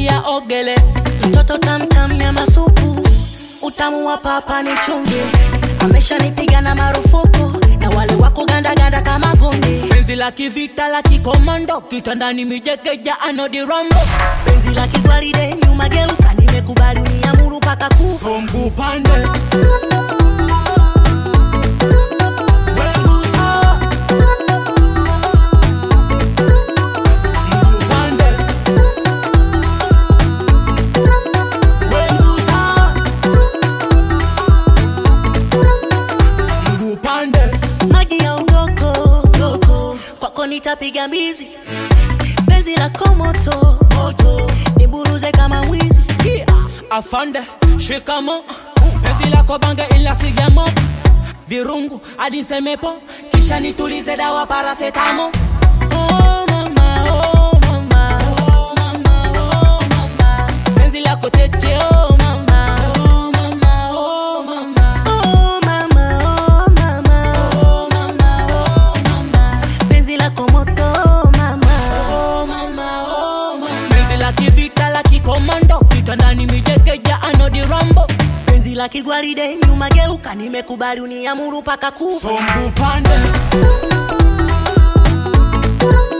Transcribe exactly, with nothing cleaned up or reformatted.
ingia ogele. Mtoto tam tam ya masupu, utamu wa papa ni chumvi. Amesha nipiga na marufuku, na wale wako ganda ganda kama gundi. Penzi la kivita la kikomando, kitandani mijekeja anodi rambo. Penzi la kigwaride nyuma geuka, nimekubali uniamuru paka kufa. Sombu pande maji ya ugoko, goko, kwako nitapiga mbizi. Penzi la komoto, moto, niburuze kama mwizi. Yeah. Afande, shikamo, penzi la kobange ila sigamo. Virungu, hadi semepo, kisha nitulize dawa parasetamo. Oh mama, oh mama, Oh mama, oh mama, penzi la koteche, oh mama. Oh mama, oh mama, Oh mama, oh mama, Oh mama, oh mama, penzi la komoto, mama. Oh mama, oh mama, Penzi la kivita la kikomando, kitandani mijekeja anodi rambo. Penzi la kigwaride nyuma geuka, nimekubali uniamuru paka kufa. sombu pande